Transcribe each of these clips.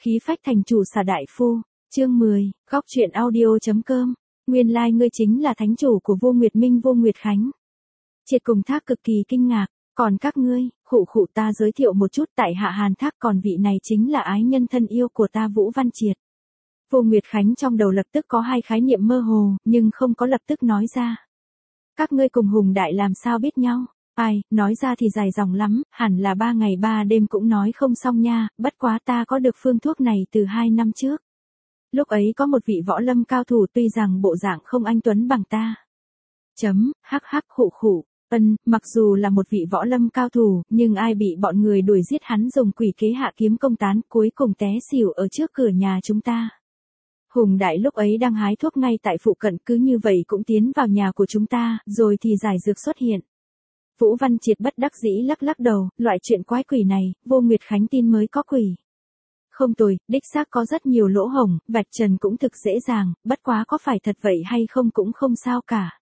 khí phách thành chủ xà đại phu, chương 10, góc truyện audio.com, nguyên lai ngươi chính là thánh chủ của Vô Nguyệt Minh Vô Nguyệt Khánh. Triệt cùng Thác cực kỳ kinh ngạc, còn các ngươi, khụ ta giới thiệu một chút tại hạ Hàn Thác, còn vị này chính là ái nhân thân yêu của ta Vũ Văn Triệt. Vô Nguyệt Khánh trong đầu lập tức có hai khái niệm mơ hồ, nhưng không có lập tức nói ra. Các ngươi cùng Hùng Đại làm sao biết nhau? Ai, nói ra thì dài dòng lắm, hẳn là 3 ngày 3 đêm cũng nói không xong nha, bất quá ta có được phương thuốc này từ 2 năm trước. Lúc ấy có một vị võ lâm cao thủ, tuy rằng bộ dạng không anh tuấn bằng ta. Hắc khụ. Mặc dù là một vị võ lâm cao thủ, nhưng ai bị bọn người đuổi giết hắn dùng quỷ kế hạ kiếm công tán, cuối cùng té xỉu ở trước cửa nhà chúng ta. Hùng Đại lúc ấy đang hái thuốc ngay tại phụ cận, cứ như vậy cũng tiến vào nhà của chúng ta, rồi thì giải dược xuất hiện. Vũ Văn Triệt bất đắc dĩ lắc đầu, loại chuyện quái quỷ này, Vô Nguyệt Khánh tin mới có quỷ. Không tồi, đích xác có rất nhiều lỗ hổng, vạch trần cũng thực dễ dàng, bất quá có phải thật vậy hay không cũng không sao cả.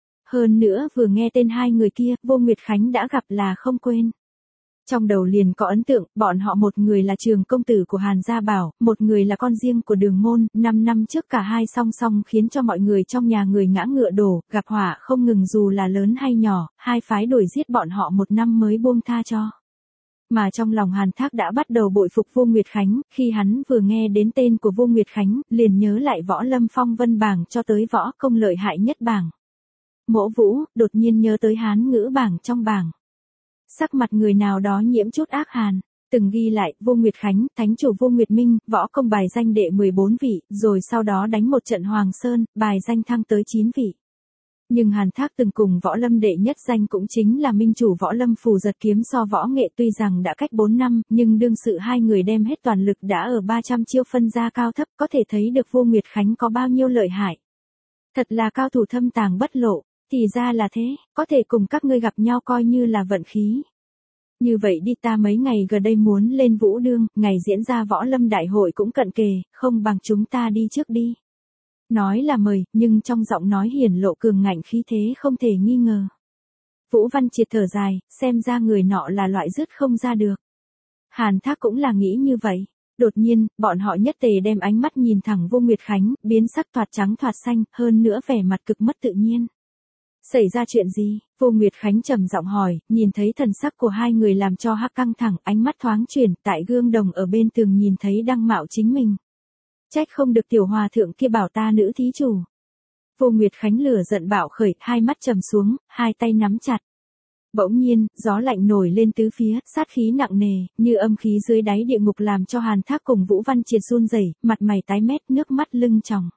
Hơn nữa vừa nghe tên hai người kia, Vô Nguyệt Khánh đã gặp là không quên. Trong đầu liền có ấn tượng, bọn họ một người là trường công tử của Hàn Gia Bảo, một người là con riêng của Đường Môn, 5 năm trước cả hai song song khiến cho mọi người trong nhà người ngã ngựa đổ, gặp họa không ngừng dù là lớn hay nhỏ, hai phái đuổi giết bọn họ 1 năm mới buông tha cho. Mà trong lòng Hàn Thác đã bắt đầu bội phục Vô Nguyệt Khánh, khi hắn vừa nghe đến tên của Vô Nguyệt Khánh, liền nhớ lại võ lâm phong vân bảng cho tới võ công lợi hại nhất bảng. Mỗ Vũ, đột nhiên nhớ tới Hán ngữ bảng trong bảng. Sắc mặt người nào đó nhiễm chút ác hàn, từng ghi lại, Vô Nguyệt Khánh, thánh chủ Vô Nguyệt Minh, võ công bài danh đệ 14 vị, rồi sau đó đánh một trận Hoàng Sơn, bài danh thăng tới 9 vị. Nhưng Hàn Thác từng cùng võ lâm đệ nhất danh cũng chính là minh chủ võ lâm Phù Giật Kiếm so võ nghệ, tuy rằng đã cách 4 năm, nhưng đương sự hai người đem hết toàn lực đã ở 300 chiêu phân ra cao thấp, có thể thấy được Vô Nguyệt Khánh có bao nhiêu lợi hại. Thật là cao thủ thâm tàng bất lộ. Thì ra là thế, có thể cùng các ngươi gặp nhau coi như là vận khí. Như vậy đi, ta mấy ngày gần đây muốn lên Vũ Đương, ngày diễn ra võ lâm đại hội cũng cận kề, không bằng chúng ta đi trước đi. Nói là mời, nhưng trong giọng nói hiển lộ cường ngạnh khí thế không thể nghi ngờ. Vũ Văn Triệt thở dài, xem ra người nọ là loại dứt không ra được. Hàn Thác cũng là nghĩ như vậy. Đột nhiên, bọn họ nhất tề đem ánh mắt nhìn thẳng Vô Nguyệt Khánh, biến sắc thoạt trắng thoạt xanh, hơn nữa vẻ mặt cực mất tự nhiên. Xảy ra chuyện gì? Vô Nguyệt Khánh trầm giọng hỏi, nhìn thấy thần sắc của hai người làm cho Hắc căng thẳng, ánh mắt thoáng chuyển, tại gương đồng ở bên tường nhìn thấy đăng mạo chính mình. Trách không được tiểu hòa thượng kia bảo ta nữ thí chủ. Vô Nguyệt Khánh lửa giận bạo khởi, hai mắt trầm xuống, hai tay nắm chặt. Bỗng nhiên, gió lạnh nổi lên tứ phía, sát khí nặng nề, như âm khí dưới đáy địa ngục làm cho Hàn Thác cùng Vũ Văn Triệt run rẩy, mặt mày tái mét, nước mắt lưng tròng.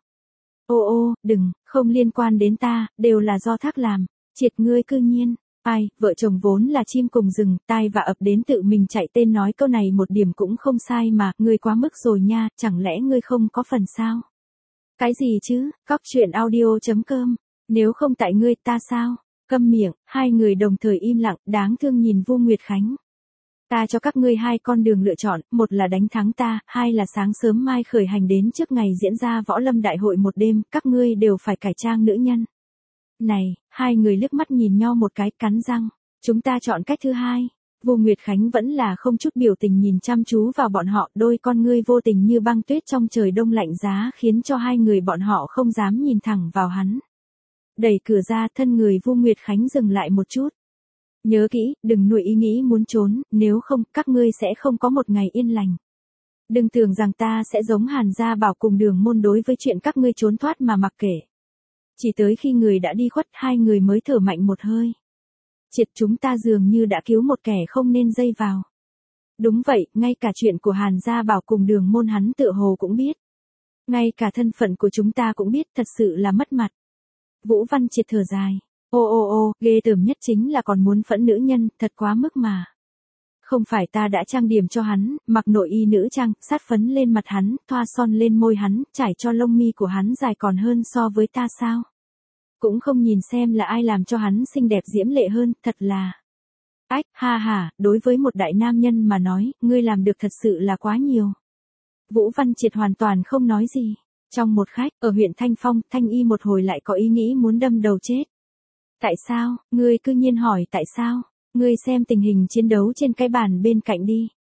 Ô, đừng, không liên quan đến ta, đều là do Thác làm. Triệt ngươi cư nhiên, ai, vợ chồng vốn là chim cùng rừng, tai và ập đến tự mình chạy tên nói câu này một điểm cũng không sai mà, ngươi quá mức rồi nha, chẳng lẽ ngươi không có phần sao? Cái gì chứ, góc truyện audio.com, nếu không tại ngươi ta sao? Câm miệng, hai người đồng thời im lặng, đáng thương nhìn Vô Nguyệt Khánh. Ta cho các ngươi hai con đường lựa chọn, một là đánh thắng ta, hai là sáng sớm mai khởi hành đến trước ngày diễn ra võ lâm đại hội một đêm, các ngươi đều phải cải trang nữ nhân. Này, hai người liếc mắt nhìn nhau một cái, cắn răng. Chúng ta chọn cách thứ hai. Vô Nguyệt Khánh vẫn là không chút biểu tình nhìn chăm chú vào bọn họ, đôi con ngươi vô tình như băng tuyết trong trời đông lạnh giá khiến cho hai người bọn họ không dám nhìn thẳng vào hắn. Đẩy cửa ra, thân người Vô Nguyệt Khánh dừng lại một chút. Nhớ kỹ, đừng nuôi ý nghĩ muốn trốn, nếu không, các ngươi sẽ không có một ngày yên lành. Đừng tưởng rằng ta sẽ giống Hàn Gia Bảo cùng Đường Môn đối với chuyện các ngươi trốn thoát mà mặc kệ. Chỉ tới khi người đã đi khuất, hai người mới thở mạnh một hơi. Triệt, chúng ta dường như đã cứu một kẻ không nên dây vào. Đúng vậy, ngay cả chuyện của Hàn Gia Bảo cùng Đường Môn hắn tựa hồ cũng biết. Ngay cả thân phận của chúng ta cũng biết, thật sự là mất mặt. Vũ Văn Triệt thở dài. Ô, ghê tởm nhất chính là còn muốn phẫn nữ nhân, thật quá mức mà. Không phải ta đã trang điểm cho hắn, mặc nội y nữ trang, sát phấn lên mặt hắn, thoa son lên môi hắn, trải cho lông mi của hắn dài còn hơn so với ta sao? Cũng không nhìn xem là ai làm cho hắn xinh đẹp diễm lệ hơn, thật là. Ách, ha, đối với một đại nam nhân mà nói, ngươi làm được thật sự là quá nhiều. Vũ Văn Triệt hoàn toàn không nói gì. Trong một khách, ở huyện Thanh Phong, Thanh Y một hồi lại có ý nghĩ muốn đâm đầu chết. Tại sao, ngươi cư nhiên hỏi tại sao? Ngươi xem tình hình chiến đấu trên cái bàn bên cạnh đi.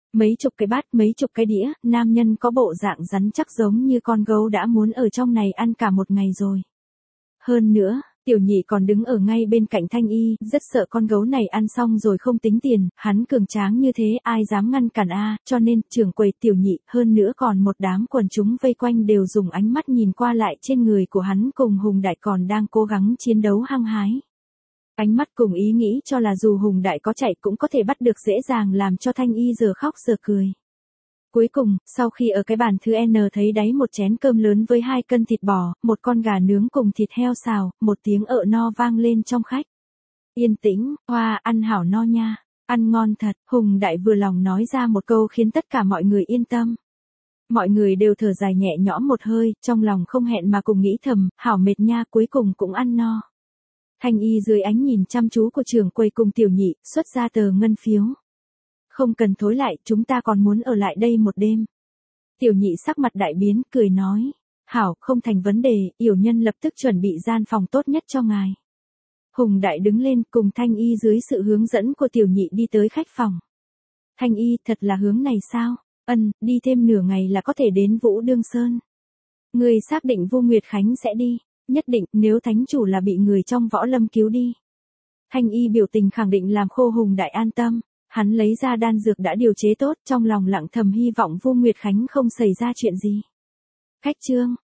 Mấy chục cái bát, mấy chục cái đĩa, nam nhân có bộ dạng rắn chắc giống như con gấu đã muốn ở trong này ăn cả một ngày rồi. Hơn nữa, tiểu nhị còn đứng ở ngay bên cạnh Thanh Y, rất sợ con gấu này ăn xong rồi không tính tiền, hắn cường tráng như thế ai dám ngăn cản cho nên trưởng quầy tiểu nhị, hơn nữa còn một đám quần chúng vây quanh đều dùng ánh mắt nhìn qua lại trên người của hắn cùng Hùng Đại còn đang cố gắng chiến đấu hăng hái. Ánh mắt cùng ý nghĩ cho là dù Hùng Đại có chạy cũng có thể bắt được dễ dàng làm cho Thanh Y giờ khóc giờ cười. Cuối cùng, sau khi ở cái bàn thứ N thấy đáy một chén cơm lớn với 2 cân thịt bò, một con gà nướng cùng thịt heo xào, một tiếng ợ no vang lên trong khách. Yên tĩnh, hoa, ăn hảo no nha, ăn ngon thật, Hùng Đại vừa lòng nói ra một câu khiến tất cả mọi người yên tâm. Mọi người đều thở dài nhẹ nhõm một hơi, trong lòng không hẹn mà cùng nghĩ thầm, hảo mệt nha, cuối cùng cũng ăn no. Thanh Y dưới ánh nhìn chăm chú của trưởng quầy cùng tiểu nhị, xuất ra tờ ngân phiếu. Không cần thối lại, chúng ta còn muốn ở lại đây một đêm. Tiểu nhị sắc mặt đại biến, cười nói. Hảo, không thành vấn đề, yểu nhân lập tức chuẩn bị gian phòng tốt nhất cho ngài. Hùng Đại đứng lên cùng Thanh Y dưới sự hướng dẫn của tiểu nhị đi tới khách phòng. Thanh Y, thật là hướng này sao? Đi thêm nửa ngày là có thể đến Vũ Đương Sơn. Người xác định Vu Nguyệt Khánh sẽ đi. Nhất định, nếu thánh chủ là bị người trong võ lâm cứu đi. Thanh Y biểu tình khẳng định làm khô Hùng Đại an tâm. Hắn lấy ra đan dược đã điều chế tốt, trong lòng lặng thầm hy vọng Vu Nguyệt Khánh không xảy ra chuyện gì. Khách trương,